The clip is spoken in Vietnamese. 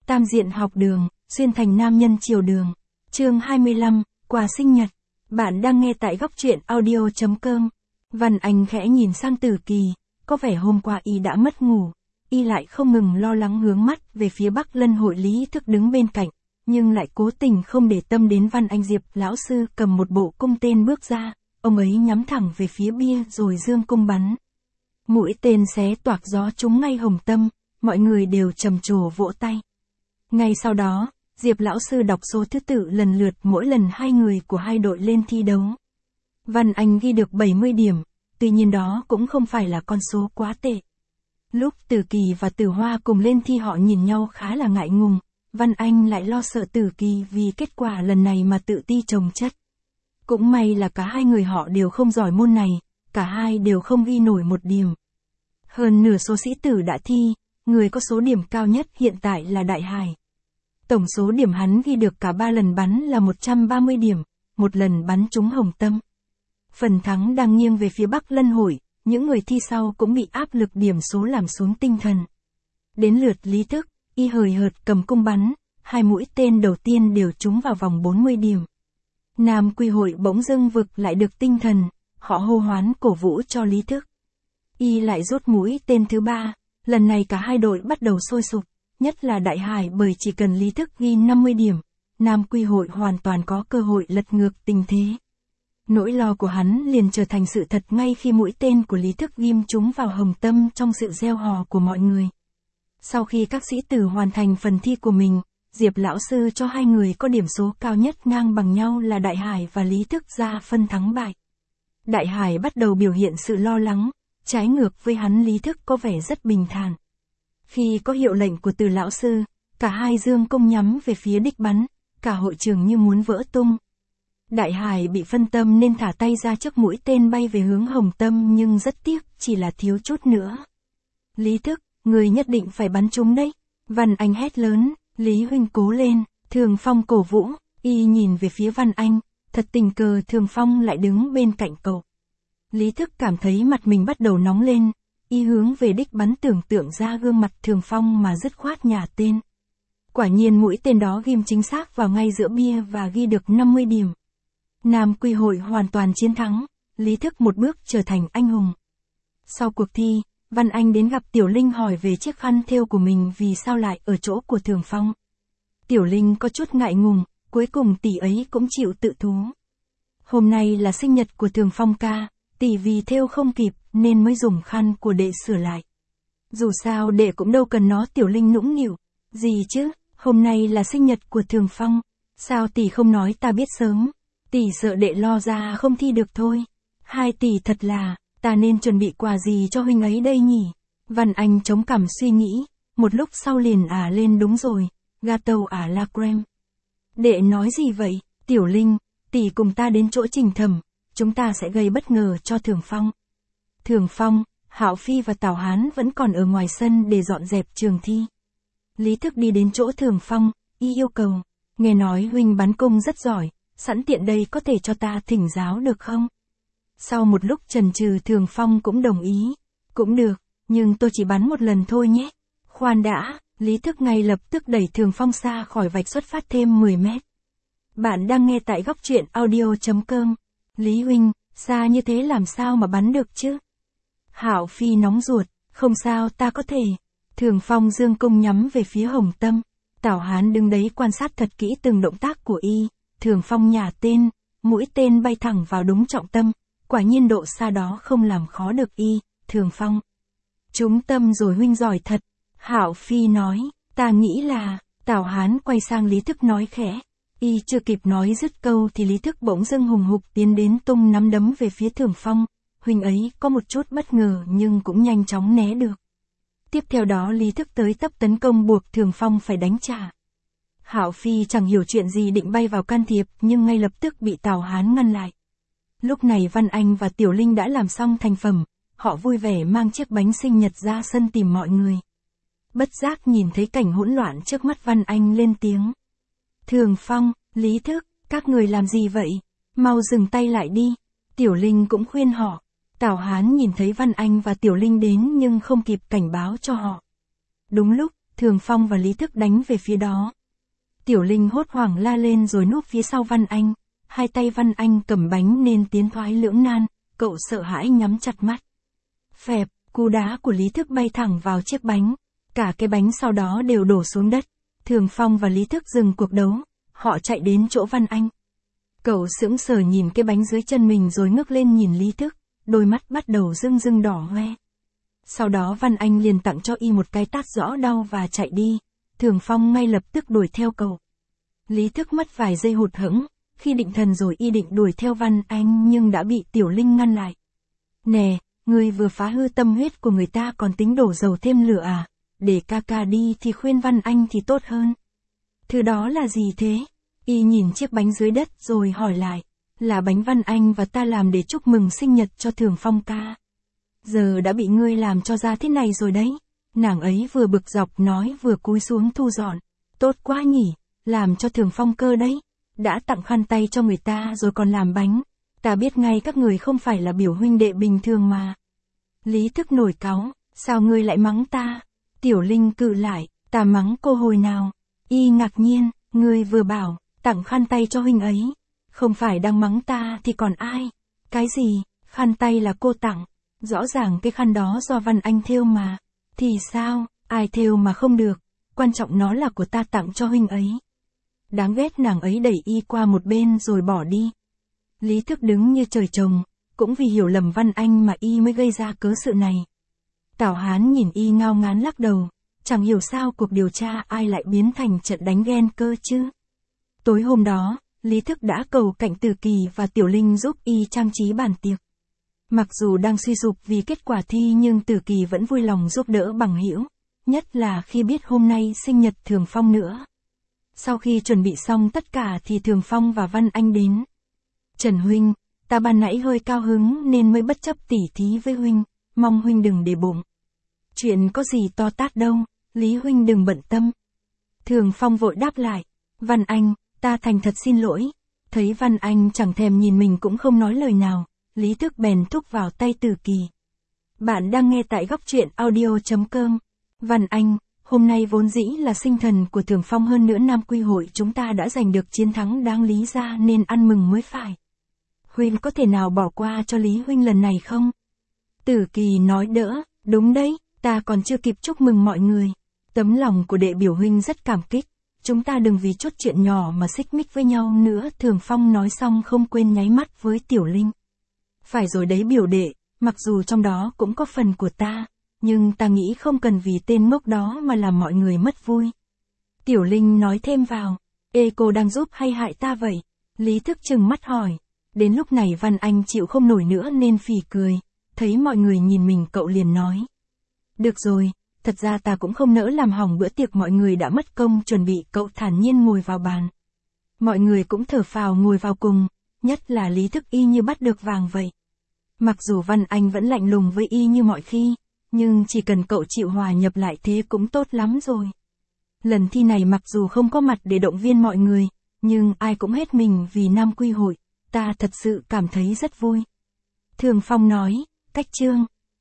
Tam diện học đường, xuyên thành nam nhân chiều đường. Chương 25, quà sinh nhật. Bạn đang nghe tại góc truyện audio.com. Văn Anh khẽ nhìn sang Tử Kỳ, có vẻ hôm qua y đã mất ngủ. Y lại không ngừng lo lắng hướng mắt về phía Bắc Lân hội Lý Thức đứng bên cạnh, nhưng lại cố tình không để tâm đến Văn Anh. Diệp lão sư cầm một bộ cung tên bước ra, ông ấy nhắm thẳng về phía bia rồi giương cung bắn. Mũi tên xé toạc gió trúng ngay hồng tâm, mọi người đều trầm trồ vỗ tay. Ngay sau đó, Diệp lão sư đọc số thứ tự lần lượt mỗi lần hai người của hai đội lên thi đấu. Văn Anh ghi được 70 điểm, tuy nhiên đó cũng không phải là con số quá tệ. Lúc Tử Kỳ và Tử Hoa cùng lên thi họ nhìn nhau khá là ngại ngùng, Văn Anh lại lo sợ Tử Kỳ vì kết quả lần này mà tự ti chồng chất. Cũng may là cả hai người họ đều không giỏi môn này, cả hai đều không ghi nổi một điểm. Hơn nửa số sĩ tử đã thi, người có số điểm cao nhất hiện tại là Đại Hải. Tổng số điểm hắn ghi được cả 3 lần bắn là 130 điểm, một lần bắn trúng hồng tâm. Phần thắng đang nghiêng về phía Bắc Lân hội, những người thi sau cũng bị áp lực điểm số làm xuống tinh thần. Đến lượt Lý Thức, y hời hợt cầm cung bắn, hai mũi tên đầu tiên đều trúng vào vòng 40 điểm. Nam Quy hội bỗng dưng vực lại được tinh thần, họ hô hoán cổ vũ cho Lý Thức. Y lại rút mũi tên thứ 3, lần này cả hai đội bắt đầu sôi sục, nhất là Đại Hải bởi chỉ cần Lý Thức ghi 50 điểm, Nam Quy hội hoàn toàn có cơ hội lật ngược tình thế. Nỗi lo của hắn liền trở thành sự thật ngay khi mũi tên của Lý Thức ghim trúng vào hồng tâm trong sự reo hò của mọi người. Sau khi các sĩ tử hoàn thành phần thi của mình, Diệp lão sư cho hai người có điểm số cao nhất ngang bằng nhau là Đại Hải và Lý Thức ra phân thắng bại. Đại Hải bắt đầu biểu hiện sự lo lắng, trái ngược với hắn Lý Thức có vẻ rất bình thản. Khi có hiệu lệnh của Từ lão sư, cả hai dương cung nhắm về phía đích bắn, cả hội trường như muốn vỡ tung. Đại Hải bị phân tâm nên thả tay ra trước mũi tên bay về hướng hồng tâm nhưng rất tiếc, chỉ là thiếu chút nữa. Lý Thức, người nhất định phải bắn trúng đấy. Văn Anh hét lớn, Lý huynh cố lên, Thường Phong cổ vũ, y nhìn về phía Văn Anh, thật tình cờ Thường Phong lại đứng bên cạnh cậu. Lý Thức cảm thấy mặt mình bắt đầu nóng lên, y hướng về đích bắn tưởng tượng ra gương mặt Thường Phong mà dứt khoát nhả tên. Quả nhiên mũi tên đó ghim chính xác vào ngay giữa bia và ghi được 50 điểm. Nam Quy hội hoàn toàn chiến thắng, Lý Thức một bước trở thành anh hùng. Sau cuộc thi, Văn Anh đến gặp Tiểu Linh hỏi về chiếc khăn thêu của mình vì sao lại ở chỗ của Thường Phong. Tiểu Linh có chút ngại ngùng, cuối cùng tỷ ấy cũng chịu tự thú. Hôm nay là sinh nhật của Thường Phong ca, tỷ vì thêu không kịp nên mới dùng khăn của đệ sửa lại. Dù sao đệ cũng đâu cần nó. Tiểu Linh nũng nịu, gì chứ, hôm nay là sinh nhật của Thường Phong, sao tỷ không nói ta biết sớm, tỷ sợ đệ lo ra không thi được thôi. Hai tỷ thật là, ta nên chuẩn bị quà gì cho huynh ấy đây nhỉ? Văn Anh chống cằm suy nghĩ, một lúc sau liền lên đúng rồi, gato la crème. Đệ nói gì vậy? Tiểu Linh, tỷ cùng ta đến chỗ Trình Thẩm, chúng ta sẽ gây bất ngờ cho Thường Phong. Thường Phong, Hạo Phi và Tào Hán vẫn còn ở ngoài sân để dọn dẹp trường thi. Lý Thức đi đến chỗ Thường Phong, y yêu cầu, nghe nói huynh bắn cung rất giỏi, sẵn tiện đây có thể cho ta thỉnh giáo được không? Sau một lúc chần chừ Thường Phong cũng đồng ý, cũng được, nhưng tôi chỉ bắn một lần thôi nhé. Khoan đã, Lý Thức ngay lập tức đẩy Thường Phong xa khỏi vạch xuất phát thêm 10 mét. Bạn đang nghe tại góc truyện audio.com. Lý huynh, xa như thế làm sao mà bắn được chứ? Hạo Phi nóng ruột, không sao ta có thể. Thường Phong dương cung nhắm về phía hồng tâm. Tào Hán đứng đấy quan sát thật kỹ từng động tác của y. Thường Phong nhả tên, mũi tên bay thẳng vào đúng trọng tâm. Quả nhiên độ xa đó không làm khó được y. Thường Phong, trúng tâm rồi huynh giỏi thật. Hạo Phi nói, ta nghĩ là. Tào Hán quay sang Lý Thức nói khẽ. Y chưa kịp nói dứt câu thì Lý Thức bỗng dưng hùng hục tiến đến tung nắm đấm về phía Thường Phong. Huynh ấy có một chút bất ngờ nhưng cũng nhanh chóng né được. Tiếp theo đó Lý Thức tới tấp tấn công buộc Thường Phong phải đánh trả. Hạo Phi chẳng hiểu chuyện gì định bay vào can thiệp nhưng ngay lập tức bị Tào Hán ngăn lại. Lúc này Văn Anh và Tiểu Linh đã làm xong thành phẩm, họ vui vẻ mang chiếc bánh sinh nhật ra sân tìm mọi người. Bất giác nhìn thấy cảnh hỗn loạn trước mắt, Văn Anh lên tiếng. Thường Phong, Lý Thức, các người làm gì vậy? Mau dừng tay lại đi. Tiểu Linh cũng khuyên họ. Tào Hán nhìn thấy Văn Anh và Tiểu Linh đến nhưng không kịp cảnh báo cho họ. Đúng lúc, Thường Phong và Lý Thức đánh về phía đó. Tiểu Linh hốt hoảng la lên rồi núp phía sau Văn Anh, hai tay Văn Anh cầm bánh nên tiến thoái lưỡng nan, cậu sợ hãi nhắm chặt mắt. Phẹp, cú đá của Lý Thức bay thẳng vào chiếc bánh, cả cái bánh sau đó đều đổ xuống đất. Thường Phong và Lý Thức dừng cuộc đấu, họ chạy đến chỗ Văn Anh. Cậu sững sờ nhìn cái bánh dưới chân mình rồi ngước lên nhìn Lý Thức, đôi mắt bắt đầu rưng rưng đỏ hoe. Sau đó Văn Anh liền tặng cho y một cái tát rõ đau và chạy đi. Thường Phong ngay lập tức đuổi theo cậu. Lý Thức mất vài giây hụt hẫng, khi định thần rồi y định đuổi theo Văn Anh nhưng đã bị Tiểu Linh ngăn lại. Nè, ngươi vừa phá hư tâm huyết của người ta còn tính đổ dầu thêm lửa à? Để ca ca đi thì khuyên Văn Anh thì tốt hơn. Thứ đó là gì thế? Y nhìn chiếc bánh dưới đất rồi hỏi lại. Là bánh Văn Anh và ta làm để chúc mừng sinh nhật cho Thường Phong ca. Giờ đã bị ngươi làm cho ra thế này rồi đấy. Nàng ấy vừa bực dọc nói vừa cúi xuống thu dọn. Tốt quá nhỉ, làm cho Thường Phong cơ đấy. Đã tặng khăn tay cho người ta rồi còn làm bánh. Ta biết ngay các người không phải là biểu huynh đệ bình thường mà. Lý Thức nổi cáu, sao ngươi lại mắng ta? Tiểu Linh cự lại, ta mắng cô hồi nào? Y ngạc nhiên, ngươi vừa bảo, tặng khăn tay cho huynh ấy. Không phải đang mắng ta thì còn ai? Cái gì, khăn tay là cô tặng? Rõ ràng cái khăn đó do Văn Anh thêu mà. Thì sao, ai thêu mà không được, quan trọng nó là của ta tặng cho huynh ấy. Đáng ghét, nàng ấy đẩy y qua một bên rồi bỏ đi. Lý Thức đứng như trời trồng, cũng vì hiểu lầm Văn Anh mà y mới gây ra cớ sự này. Tảo Hán nhìn y ngao ngán lắc đầu, chẳng hiểu sao cuộc điều tra ai lại biến thành trận đánh ghen cơ chứ. Tối hôm đó, Lý Thức đã cầu cạnh Tử Kỳ và Tiểu Linh giúp y trang trí bàn tiệc. Mặc dù đang suy sụp vì kết quả thi nhưng Tử Kỳ vẫn vui lòng giúp đỡ bằng hữu, nhất là khi biết hôm nay sinh nhật Thường Phong nữa. Sau khi chuẩn bị xong tất cả thì Thường Phong và Văn Anh đến. Trần huynh, ta ban nãy hơi cao hứng nên mới bất chấp tỉ thí với huynh, mong huynh đừng để bụng. Chuyện có gì to tát đâu, Lý huynh đừng bận tâm. Thường Phong vội đáp lại, Văn Anh, ta thành thật xin lỗi. Thấy Văn Anh chẳng thèm nhìn mình cũng không nói lời nào, Lý Thức bèn thúc vào tay Tử Kỳ. Bạn đang nghe tại góc truyện audio.com. Văn Anh, hôm nay vốn dĩ là sinh thần của Thường Phong, hơn nữa Nam Quy hội chúng ta đã giành được chiến thắng đáng lý ra nên ăn mừng mới phải. Huynh có thể nào bỏ qua cho Lý huynh lần này không? Tử Kỳ nói đỡ, đúng đấy, ta còn chưa kịp chúc mừng mọi người. Tấm lòng của đệ biểu huynh rất cảm kích. Chúng ta đừng vì chút chuyện nhỏ mà xích mích với nhau nữa. Thường Phong nói xong không quên nháy mắt với Tiểu Linh. Phải rồi đấy biểu đệ, mặc dù trong đó cũng có phần của ta, nhưng ta nghĩ không cần vì tên ngốc đó mà làm mọi người mất vui. Tiểu Linh nói thêm vào, ê cô đang giúp hay hại ta vậy? Lý Thức trừng mắt hỏi. Đến lúc này Văn Anh chịu không nổi nữa nên phì cười, thấy mọi người nhìn mình cậu liền nói. Được rồi, thật ra ta cũng không nỡ làm hỏng bữa tiệc mọi người đã mất công chuẩn bị. Cậu thản nhiên ngồi vào bàn. Mọi người cũng thở phào ngồi vào cùng, nhất là Lý Thức y như bắt được vàng vậy. Mặc dù Văn Anh vẫn lạnh lùng với y như mọi khi, nhưng chỉ cần cậu chịu hòa nhập lại thế cũng tốt lắm rồi. Lần thi này mặc dù không có mặt để động viên mọi người, nhưng ai cũng hết mình vì Nam Quy hội, ta thật sự cảm thấy rất vui. Thường Phong nói, cách chương.